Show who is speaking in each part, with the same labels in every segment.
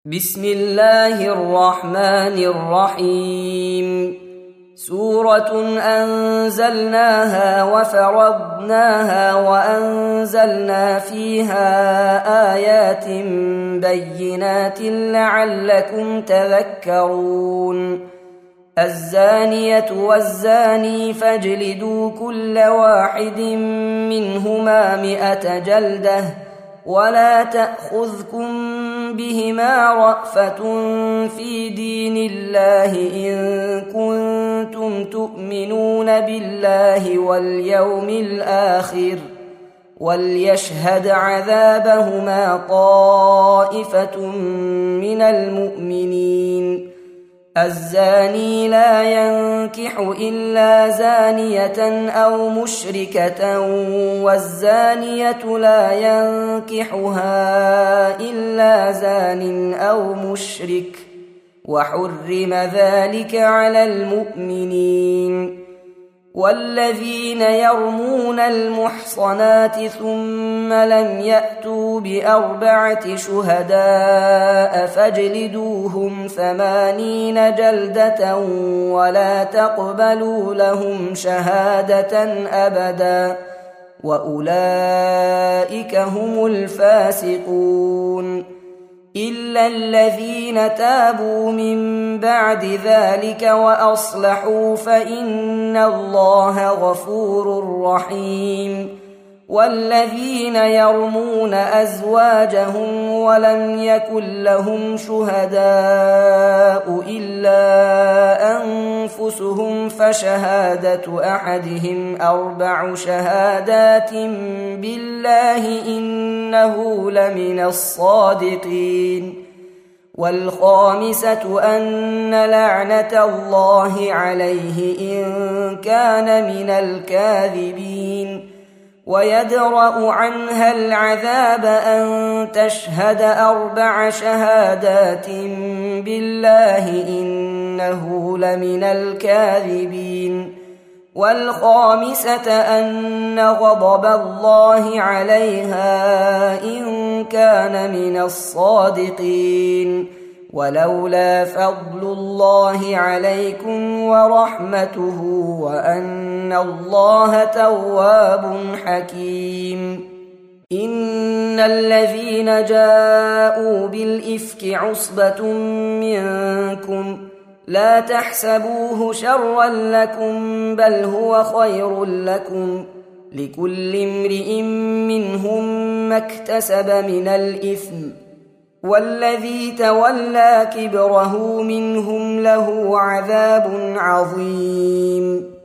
Speaker 1: بسم الله الرحمن الرحيم. سورة أنزلناها وفرضناها وأنزلنا فيها آيات بينات لعلكم تذكرون. الزانية والزاني فاجلدوا كل واحد منهما 100 جلدة ولا تأخذكم بهما رأفة في دين الله إن كنتم تؤمنون بالله واليوم الآخر وليشهد عذابهما طائفة من المؤمنين. الزاني لا ينكح إلا زانية أو مشركة والزانية لا ينكحها إلا زان أو مشرك وحرم ذلك على المؤمنين. والذين يرمون المحصنات ثم لم يأتوا ب4 شهداء فاجلدوهم 80 جلدة ولا تقبلوا لهم شهادة أبدا وأولئك هم الفاسقون. إلا الذين تابوا من بعد ذلك وأصلحوا فإن الله غفور رحيم. والذين يرمون أزواجهم ولم يكن لهم شهداء إلا أنفسهم فشهادة أحدهم 4 شهادات بالله إنه لمن الصادقين. والخامسة أن لعنة الله عليه إن كان من الكاذبين. ويدرأ عنها العذاب أن تشهد 4 شهادات بالله إنه لمن الكاذبين. والخامسة أن غضب الله عليها إن كان من الصادقين. ولولا فضل الله عليكم ورحمته وأن الله تواب حكيم. إن الذين جاءوا بالإفك عصبة منكم لا تحسبوه شرا لكم بل هو خير لكم لكل امرئ منهم ما اكتسب من الإثم والذي تولى كبره منهم له عذاب عظيم.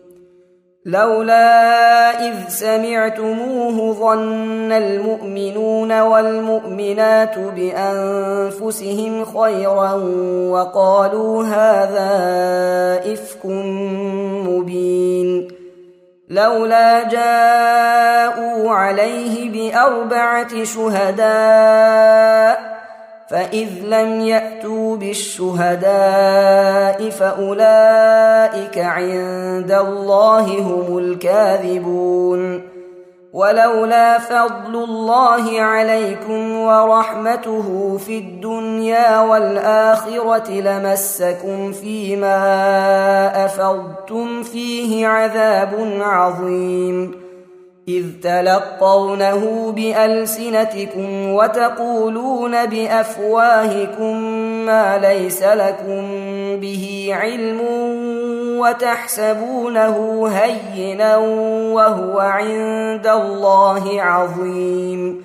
Speaker 1: لولا إذ سمعتموه ظن المؤمنون والمؤمنات بأنفسهم خيرا وقالوا هذا إفك مبين. لولا جاءوا عليه ب4 شهداء فإذ لم يأتوا بالشهداء فأولئك عند الله هم الكاذبون. ولولا فضل الله عليكم ورحمته في الدنيا والآخرة لمسكم فيما أفضتم فيه عذاب عظيم. إذ تلقونه بألسنتكم وتقولون بأفواهكم ما ليس لكم به علم وتحسبونه هينا وهو عند الله عظيم.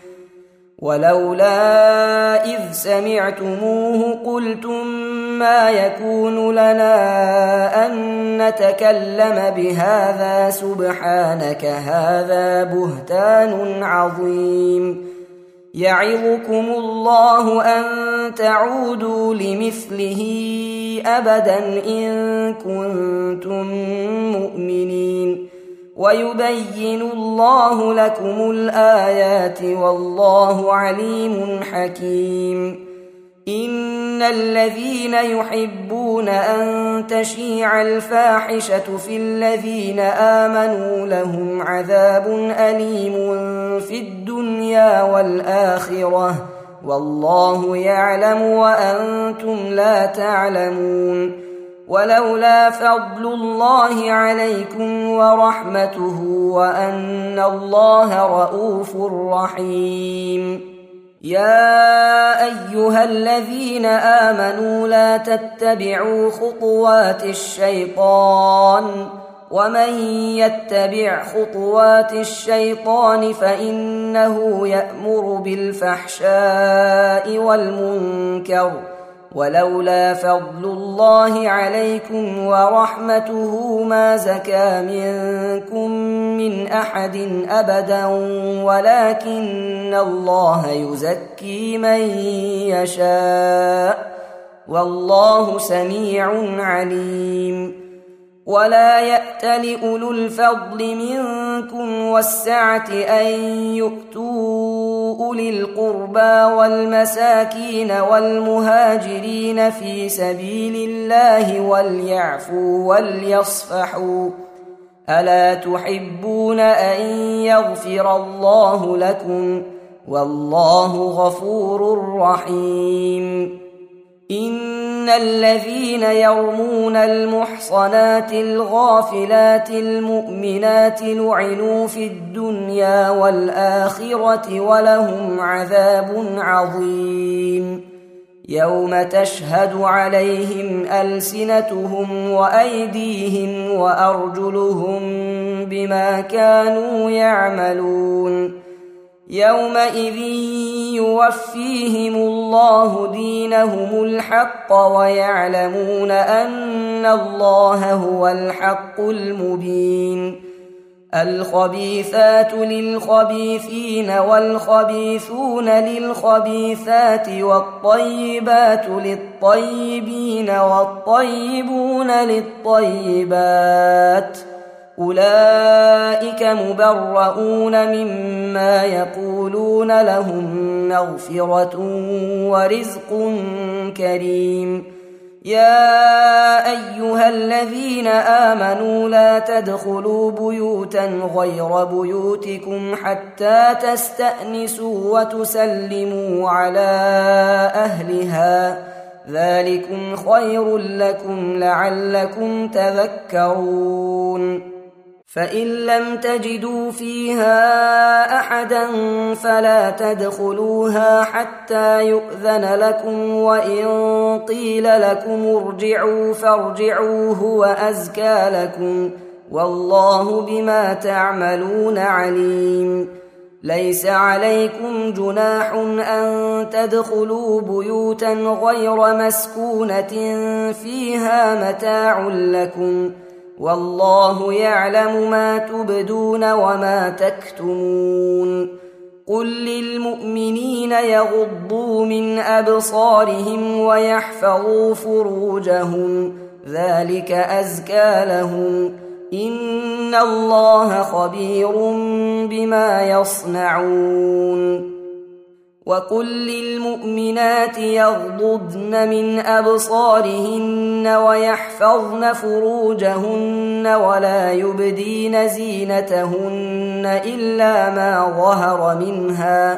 Speaker 1: ولولا إذ سمعتموه قلتم ما يكون لنا أن نتكلم بهذا سبحانك هذا بهتان عظيم. يعظكم الله أن تعودوا لمثله أبدا إن كنتم مؤمنين. ويبين الله لكم الآيات والله عليم حكيم. إن الذين يحبون أن تشيع الفاحشة في الذين آمنوا لهم عذاب أليم في الدنيا والآخرة والله يعلم وأنتم لا تعلمون. ولولا فضل الله عليكم ورحمته وأن الله رءوف رحيم. يا أيها الذين آمنوا لا تتبعوا خطوات الشيطان، ومن يتبع خطوات الشيطان فإنه يأمر بالفحشاء والمنكر، ولولا فضل الله عليكم ورحمته ما زكى منكم من أحد أبدا، ولكن الله يزكي من يشاء، والله سميع عليم. ولا يأتل أولو الفضل منكم والسعة أن يؤتوا أولي القربى والمساكين والمهاجرين في سبيل الله وليعفوا وليصفحوا، ألا تحبون أن يغفر الله لكم؟ والله غفور رحيم. إن الذين يرمون المحصنات الغافلات المؤمنات لعنوا في الدنيا والآخرة ولهم عذاب عظيم. يوم تشهد عليهم ألسنتهم وأيديهم وأرجلهم بما كانوا يعملون. يومئذ يوفيهم الله دينهم الحق ويعلمون أن الله هو الحق المبين. الخبيثات للخبيثين والخبيثون للخبيثات والطيبات للطيبين والطيبون للطيبات، أولئك مبرؤون مما يقولون، لهم مغفرة ورزق كريم. يا أيها الذين آمنوا لا تدخلوا بيوتا غير بيوتكم حتى تستأنسوا وتسلموا على أهلها، ذلكم خير لكم لعلكم تذكرون. فإن لم تجدوا فيها أحدا فلا تدخلوها حتى يؤذن لكم، وإن قيل لكم ارجعوا فارجعوا هو أزكى لكم، والله بما تعملون عليم. ليس عليكم جناح أن تدخلوا بيوتا غير مسكونة فيها متاع لكم، والله يعلم ما تبدون وما تكتمون. قل للمؤمنين يغضوا من أبصارهم ويحفظوا فروجهم، ذلك أزكى لهم، إن الله خبير بما يصنعون. وقل للمؤمنات يغضضن من أبصارهن ويحفظن فروجهن ولا يبدين زينتهن إلا ما ظهر منها،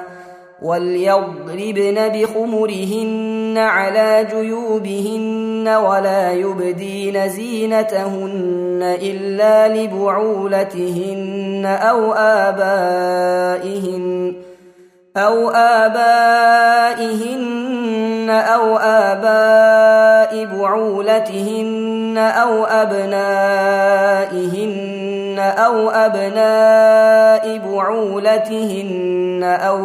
Speaker 1: وليضربن بخمرهن على جيوبهن ولا يبدين زينتهن إلا لبعولتهن أو آبائهن أو آباء بعولتهن أو أبنائهن أو أبناء بعولتهن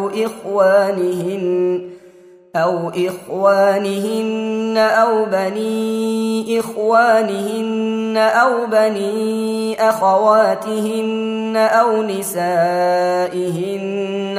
Speaker 1: أو إخوانهن أو بني إخوانهن أو بني أخواتهن أو نسائهن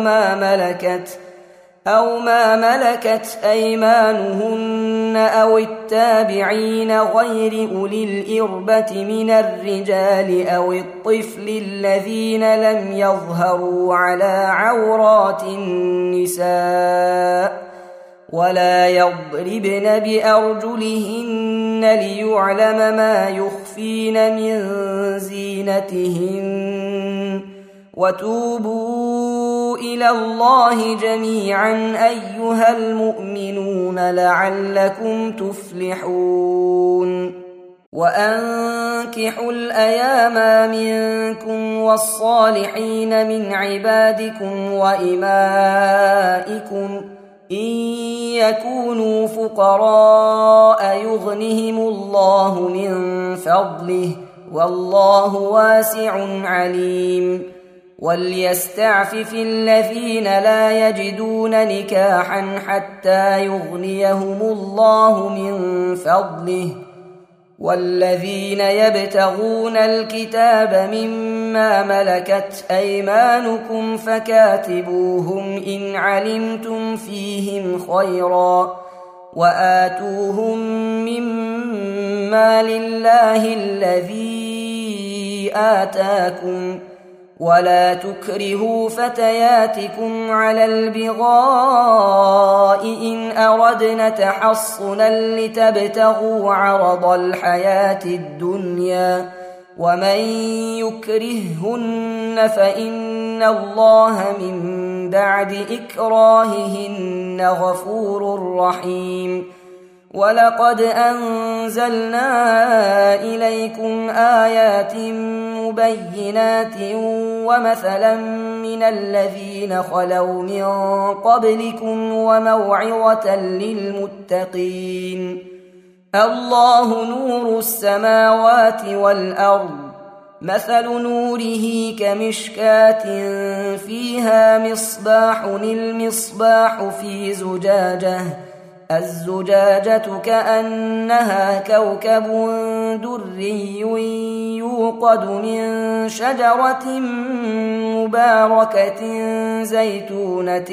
Speaker 1: أو ما ملكت أيمانهن أو التابعين غير أولي الإربة من الرجال أو الطفل الذين لم يظهروا على عورات النساء، ولا يضربن بأرجلهن ليعلم ما يخفين من زينتهن، وتوبوا إلى إلى الله جميعا أيها المؤمنون لعلكم تفلحون وأنكحوا الأيام منكم والصالحين من عبادكم وإمائكم إن يكونوا فقراء يغنهم الله من فضله والله واسع عليم وليستعفف الذين لا يجدون نكاحا حتى يغنيهم الله من فضله والذين يبتغون الكتاب مما ملكت أيمانكم فكاتبوهم إن علمتم فيهم خيرا وآتوهم مما لله الذي آتاكم ولا تكرهوا فتياتكم على البغاء إن أردنا تحصنا لتبتغوا عرض الحياة الدنيا ومن يكرههن فإن الله من بعد إكراههن غفور رحيم ولقد أنزلنا إليكم آيات مبينات ومثلا من الذين خلوا من قبلكم وموعظة للمتقين الله نور السماوات والأرض مثل نوره كمشكاة فيها مصباح المصباح في زجاجة الزجاجة كأنها كوكب دري يوقد من شجرة مباركة زيتونة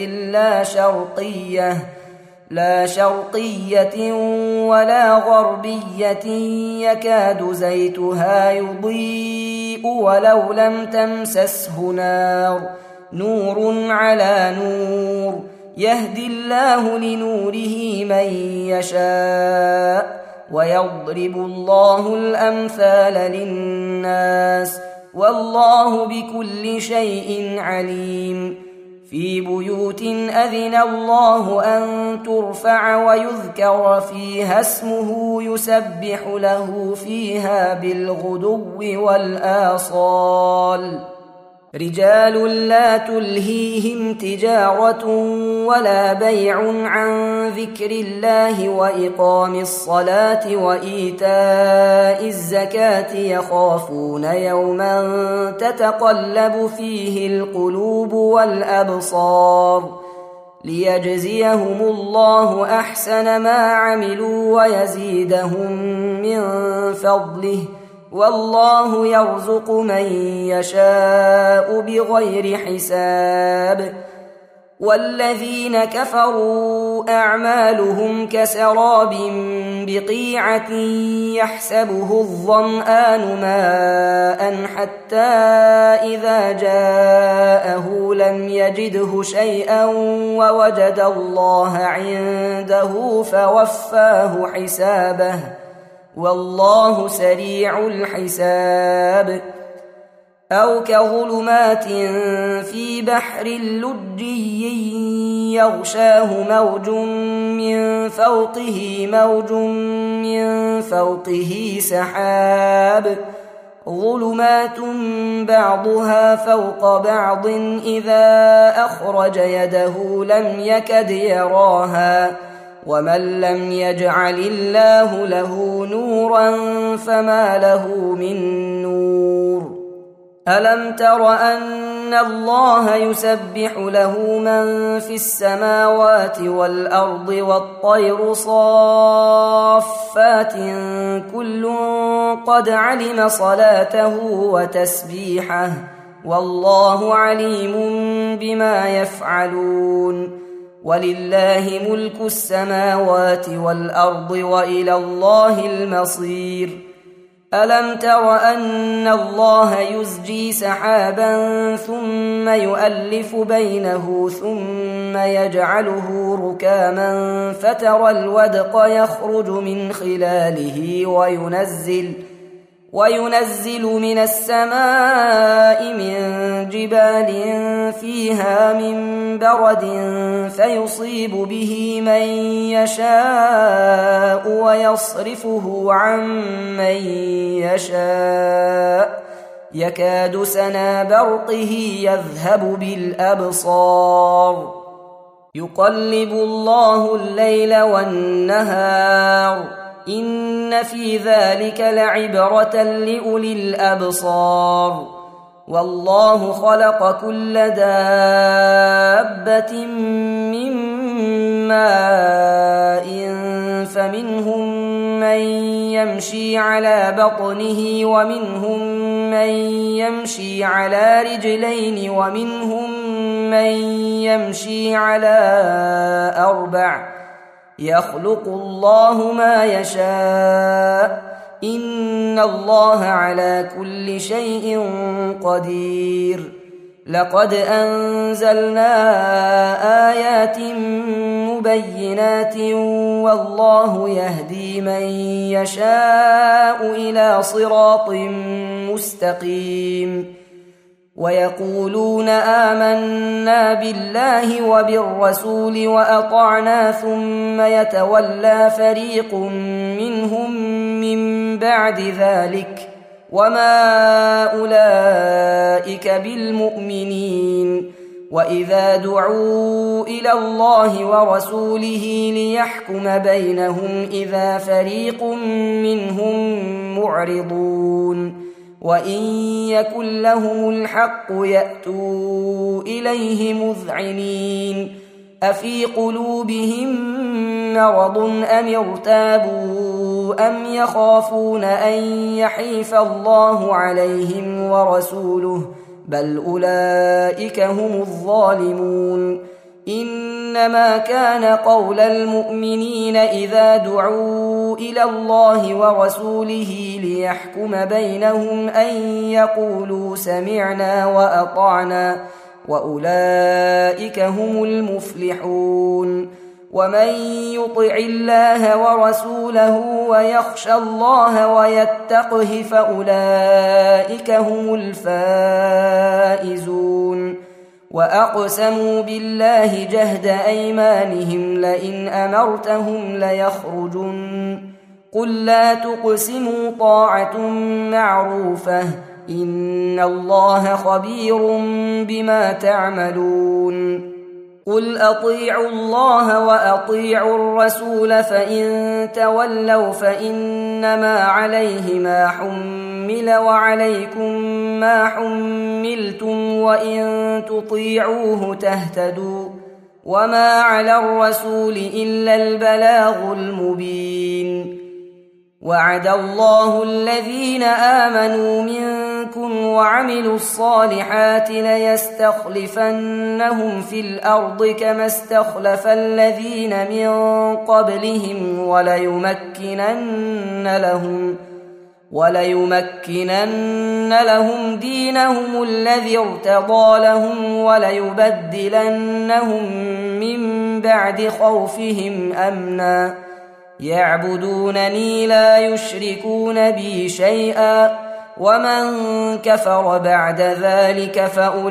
Speaker 1: لا شرقية ولا غربية يكاد زيتها يضيء ولو لم تمسسه نار نور على نور يهدي الله لنوره من يشاء ويضرب الله الأمثال للناس والله بكل شيء عليم في بيوت أذن الله أن ترفع ويذكر فيها اسمه يسبح له فيها بالغدو والآصال رجال لا تلهيهم تجارة ولا بيع عن ذكر الله وإقام الصلاة وإيتاء الزكاة يخافون يوما تتقلب فيه القلوب والأبصار ليجزيهم الله أحسن ما عملوا ويزيدهم من فضله والله يرزق من يشاء بغير حساب والذين كفروا أعمالهم كسراب بقيعة يحسبه الظمآن ماء حتى إذا جاءه لم يجده شيئا ووجد الله عنده فوفاه حسابه والله سريع الحساب أو كظلمات في بحر لجي يغشاه موج من فوقه سحاب ظلمات بعضها فوق بعض إذا أخرج يده لم يكد يراها ومن لم يجعل الله له نورا فما له من نور ألم تر أن الله يسبح له من في السماوات والأرض والطير صافات كل قد علم صلاته وتسبيحه والله عليم بما يفعلون ولله ملك السماوات والأرض وإلى الله المصير ألم تر أن الله يزجي سحابا ثم يؤلف بينه ثم يجعله ركاما فترى الودق يخرج من خلاله وينزل من السماء من جبال فيها من برد فيصيب به من يشاء ويصرفه عن من يشاء يكاد سنا برقه يذهب بالأبصار يقلب الله الليل والنهار إن في ذلك لعبرة لأولي الأبصار والله خلق كل دابة من ماء فمنهم من يمشي على بطنه ومنهم من يمشي على رجلين ومنهم من يمشي على أربع يخلق الله ما يشاء إن الله على كل شيء قدير لقد أنزلنا آيات مبينات والله يهدي من يشاء إلى صراط مستقيم ويقولون آمنا بالله وبالرسول وأطعنا ثم يتولى فريق منهم من بعد ذلك وما أولئك بالمؤمنين وإذا دعوا إلى الله ورسوله ليحكم بينهم إذا فريق منهم معرضون وإن يكن لهم الحق يأتوا إليه مذعنين أفي قلوبهم مرض أم ارتابوا أم يخافون أن يحيف الله عليهم ورسوله بل أولئك هم الظالمون إنما كان قول المؤمنين إذا دعوا إلى الله ورسوله ليحكم بينهم أن يقولوا سمعنا وأطعنا وأولئك هم المفلحون ومن يطع الله ورسوله ويخشى الله ويتقه فأولئك هم الفائزون وأقسموا بالله جهد أيمانهم لئن أمرتهم ليخرجن قل لا تقسموا طاعة معروفة إن الله خبير بما تعملون قل أطيعوا الله وأطيعوا الرسول فإن تولوا فإنما عليه ما حمل وعليكم ما حملتم وإن تطيعوه تهتدوا وما على الرسول إلا البلاغ المبين وعد الله الذين آمنوا منكم وعملوا الصالحات ليستخلفنهم في الأرض كما استخلف الذين من قبلهم وليمكنن لهم دينهم الذي ارتضى لهم وليبدلنهم من بعد خوفهم أمنا يعبدونني لا يشركون بي شيئا ومن كفر بعد ذلك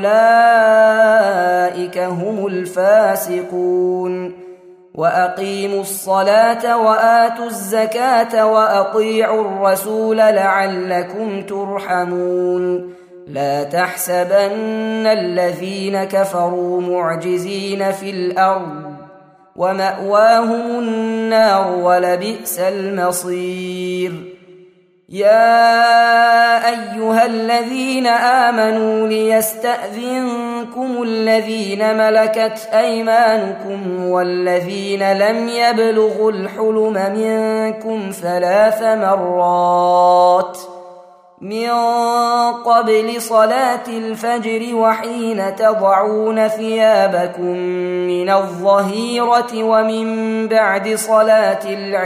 Speaker 1: فأولئك هم الفاسقون وأقيموا الصلاة وآتوا الزكاة وأطيعوا الرسول لعلكم ترحمون لا تحسبن الذين كفروا معجزين في الأرض ومأواهم النار ولبئس المصير يا أيها الذين آمنوا ليستأذنكم الذين ملكت أيمانكم والذين لم يبلغوا الحلم منكم 3 مرات من قبل صلاة الفجر وحين تضعون ثيابكم من الظهيرة ومن بعد صلاة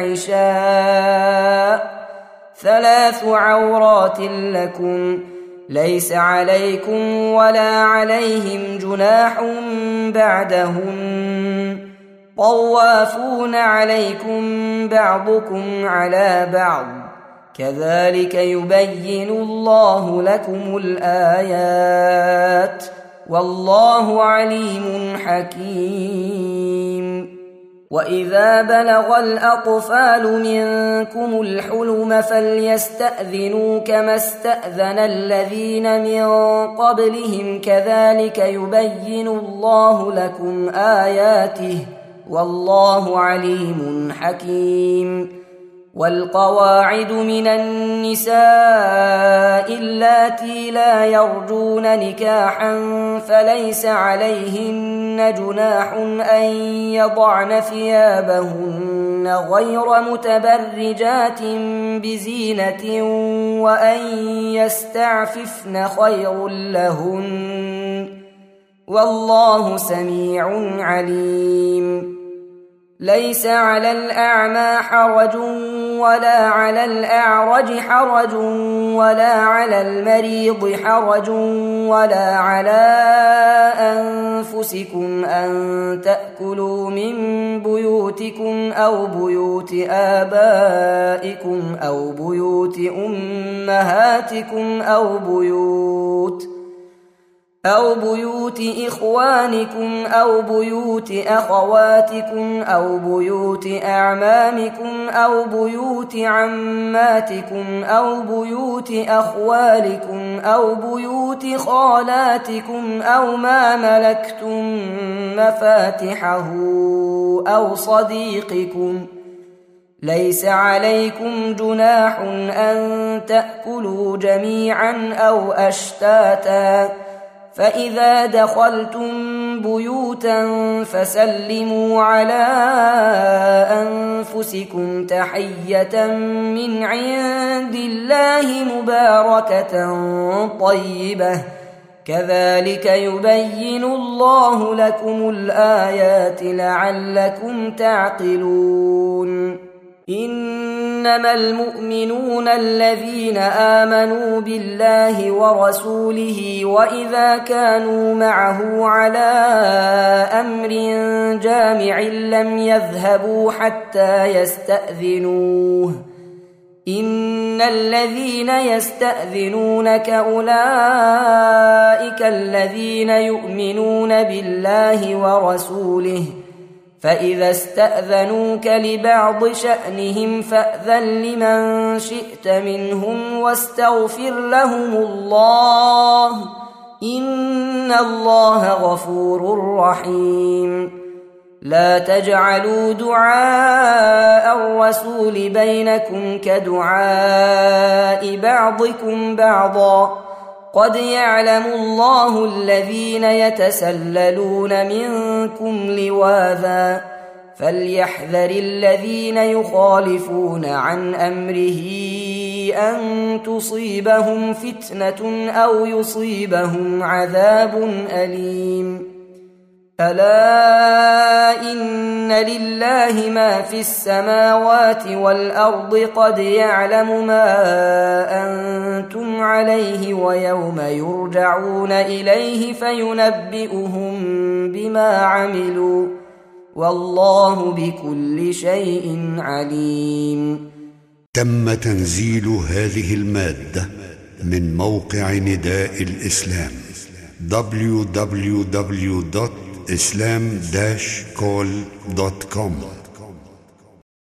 Speaker 1: العشاء 3 عورات لكم ليس عليكم ولا عليهم جناح بعدهم طوافون عليكم بعضكم على بعض كذلك يبين الله لكم الآيات والله عليم حكيم. وإذا بلغ الأطفال منكم الحلم فليستأذنوا كما استأذن الذين من قبلهم كذلك يبين الله لكم آياته والله عليم حكيم. والقواعد من النساء اللاتي لا يرجون نكاحا فليس عليهن جناح أن يضعن ثيابهن غير متبرجات بزينة وأن يستعففن خير لهن والله سميع عليم. ليس على الأعمى حرج ولا على الأعرج حرج ولا على المريض حرج ولا على أنفسكم أن تأكلوا من بيوتكم أو بيوت آبائكم أو بيوت أمهاتكم أو بيوت إخوانكم أو بيوت أخواتكم أو بيوت أعمامكم أو بيوت عماتكم أو بيوت أخوالكم أو بيوت خالاتكم أو ما ملكتم مفاتحه أو صديقكم. ليس عليكم جناح أن تأكلوا جميعا أو أشتاتا. فإذا دخلتم بيوتا فسلموا على أنفسكم تحية من عند الله مباركة طيبة كذلك يبين الله لكم الآيات لعلكم تعقلون. إنما المؤمنون الذين آمنوا بالله ورسوله وإذا كانوا معه على أمر جامع لم يذهبوا حتى يستأذنوه. إن الذين يستأذنونك أولئك الذين يؤمنون بالله ورسوله فإذا استأذنوك لبعض شأنهم فأذن لمن شئت منهم واستغفر لهم الله إن الله غفور رحيم. لا تجعلوا دعاء الرسول بينكم كدعاء بعضكم بعضا قد يعلم الله الذين يتسللون منكم لواذا فليحذر الذين يخالفون عن أمره أن تصيبهم فتنة أو يصيبهم عذاب أليم. ألا إن لله ما في السماوات والأرض قد يعلم ما أنتم عليه ويوم يرجعون إليه فينبئهم بما عملوا والله بكل شيء عليم.
Speaker 2: تم تنزيل هذه المادة من موقع نداء الإسلام www.islam-call.com